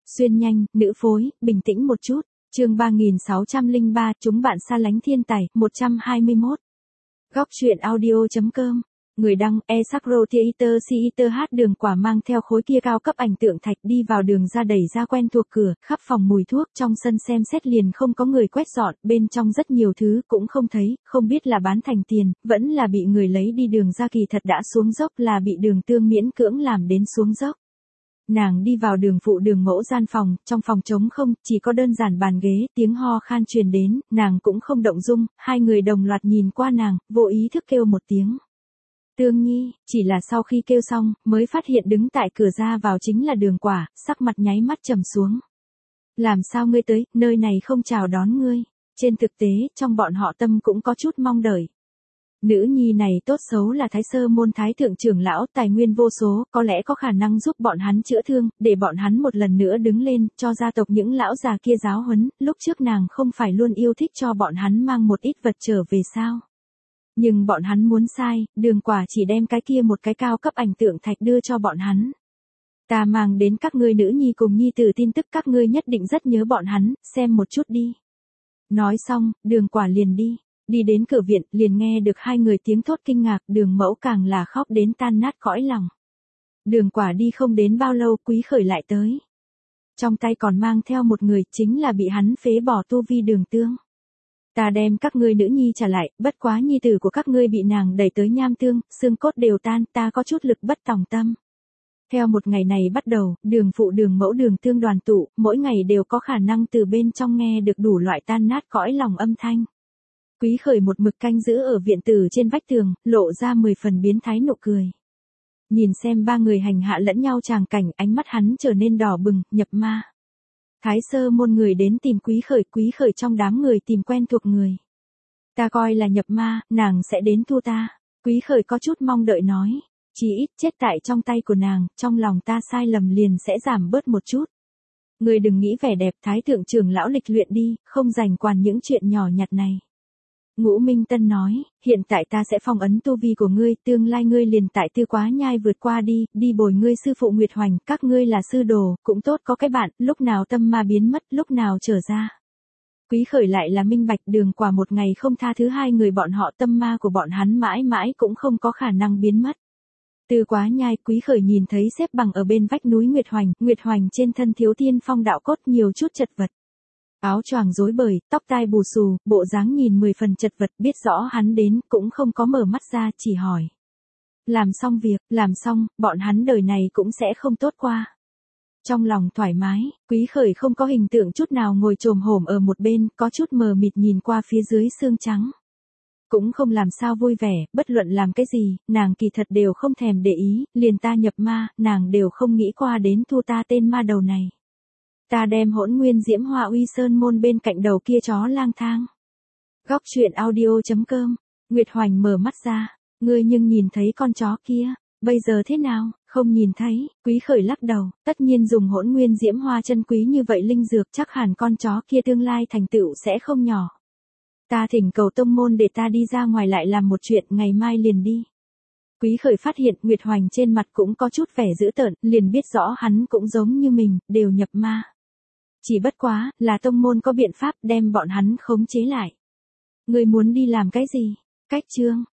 Xuyên nhanh, nữ phối, bình tĩnh một chút. Chương 3603, chúng bạn xa lánh thiên tài, 121. Góc truyện audio.com. Người đăng, Esakro Theater Theater hát. Đường Quả mang theo khối kia cao cấp ảnh tượng thạch đi vào đường ra, đẩy ra quen thuộc cửa, khắp phòng mùi thuốc, trong sân xem xét liền không có người quét dọn, bên trong rất nhiều thứ cũng không thấy, không biết là bán thành tiền, vẫn là bị người lấy đi. Đường ra kỳ thật đã xuống dốc, là bị Đường Tương miễn cưỡng làm đến xuống dốc. Nàng đi vào Đường phụ Đường mẫu gian phòng, trong phòng trống không, chỉ có đơn giản bàn ghế, tiếng ho khan truyền đến, nàng cũng không động dung, hai người đồng loạt nhìn qua nàng, vô ý thức kêu một tiếng. Tương Nhi, chỉ là sau khi kêu xong, mới phát hiện đứng tại cửa ra vào chính là Đường Quả, sắc mặt nháy mắt trầm xuống. Làm sao ngươi tới, nơi này không chào đón ngươi. Trên thực tế, trong bọn họ tâm cũng có chút mong đợi. Nữ nhi này tốt xấu là Thái Sơ môn thái thượng trưởng lão, tài nguyên vô số, có lẽ có khả năng giúp bọn hắn chữa thương, để bọn hắn một lần nữa đứng lên, cho gia tộc những lão già kia giáo huấn, lúc trước nàng không phải luôn yêu thích cho bọn hắn mang một ít vật trở về sao. Nhưng bọn hắn muốn sai, Đường Quả chỉ đem cái kia một cái cao cấp ảnh tượng thạch đưa cho bọn hắn. Ta mang đến các ngươi nữ nhi cùng nhi tử tin tức, các ngươi nhất định rất nhớ bọn hắn, xem một chút đi. Nói xong, Đường Quả liền đi. Đi đến cửa viện, liền nghe được hai người tiếng thốt kinh ngạc, Đường mẫu càng là khóc đến tan nát cõi lòng. Đường Quả đi không đến bao lâu, Quý Khởi lại tới. Trong tay còn mang theo một người, chính là bị hắn phế bỏ tu vi Đường Tương. Ta đem các ngươi nữ nhi trả lại, bất quá nhi tử của các ngươi bị nàng đẩy tới nham tương, xương cốt đều tan, ta có chút lực bất tòng tâm. Theo một ngày này bắt đầu, Đường phụ Đường mẫu Đường Tương đoàn tụ, mỗi ngày đều có khả năng từ bên trong nghe được đủ loại tan nát cõi lòng âm thanh. Quý Khởi một mực canh giữ ở viện tử trên vách tường, lộ ra 10 phần biến thái nụ cười. Nhìn xem ba người hành hạ lẫn nhau tràng cảnh, ánh mắt hắn trở nên đỏ bừng, nhập ma. Thái Sơ môn người đến tìm Quý Khởi trong đám người tìm quen thuộc người. Ta coi là nhập ma, nàng sẽ đến thu ta. Quý Khởi có chút mong đợi nói, chỉ ít chết tại trong tay của nàng, trong lòng ta sai lầm liền sẽ giảm bớt một chút. Người đừng nghĩ vẻ đẹp, thái thượng trưởng lão lịch luyện đi, không rảnh quản những chuyện nhỏ nhặt này. Ngũ Minh Tân nói, hiện tại ta sẽ phong ấn tu vi của ngươi, tương lai ngươi liền tại Tư Quá Nhai vượt qua đi bồi ngươi sư phụ Nguyệt Hoành, các ngươi là sư đồ, cũng tốt có cái bạn, lúc nào tâm ma biến mất, lúc nào trở ra. Quý Khởi lại là minh bạch, Đường Quả một ngày không tha thứ hai người bọn họ, tâm ma của bọn hắn mãi mãi cũng không có khả năng biến mất. Tư Quá Nhai, Quý Khởi nhìn thấy xếp bằng ở bên vách núi Nguyệt Hoành trên thân thiếu tiên phong đạo cốt nhiều chút chật vật. Áo choàng rối bời, tóc tai bù xù, bộ dáng nhìn 10 phần chật vật, biết rõ hắn đến, cũng không có mở mắt ra, chỉ hỏi. Làm xong việc, làm xong, bọn hắn đời này cũng sẽ không tốt qua. Trong lòng thoải mái, Quý Khởi không có hình tượng chút nào ngồi chồm hổm ở một bên, có chút mờ mịt nhìn qua phía dưới xương trắng. Cũng không làm sao vui vẻ, bất luận làm cái gì, nàng kỳ thật đều không thèm để ý, liền ta nhập ma, nàng đều không nghĩ qua đến thu ta tên ma đầu này. Ta đem Hỗn Nguyên Diễm Hoa Uy Sơn môn bên cạnh đầu kia chó lang thang. Góc truyện audio.com. Nguyệt Hoành mở mắt ra, ngươi nhưng nhìn thấy con chó kia, bây giờ thế nào, không nhìn thấy. Quý Khởi lắc đầu, tất nhiên dùng Hỗn Nguyên Diễm Hoa chân quý như vậy linh dược, chắc hẳn con chó kia tương lai thành tựu sẽ không nhỏ. Ta thỉnh cầu tông môn để ta đi ra ngoài lại làm một chuyện, ngày mai liền đi. Quý Khởi phát hiện Nguyệt Hoành trên mặt cũng có chút vẻ dữ tợn, liền biết rõ hắn cũng giống như mình, đều nhập ma. Chỉ bất quá, là tông môn có biện pháp đem bọn hắn khống chế lại. Ngươi muốn đi làm cái gì? Cách chương.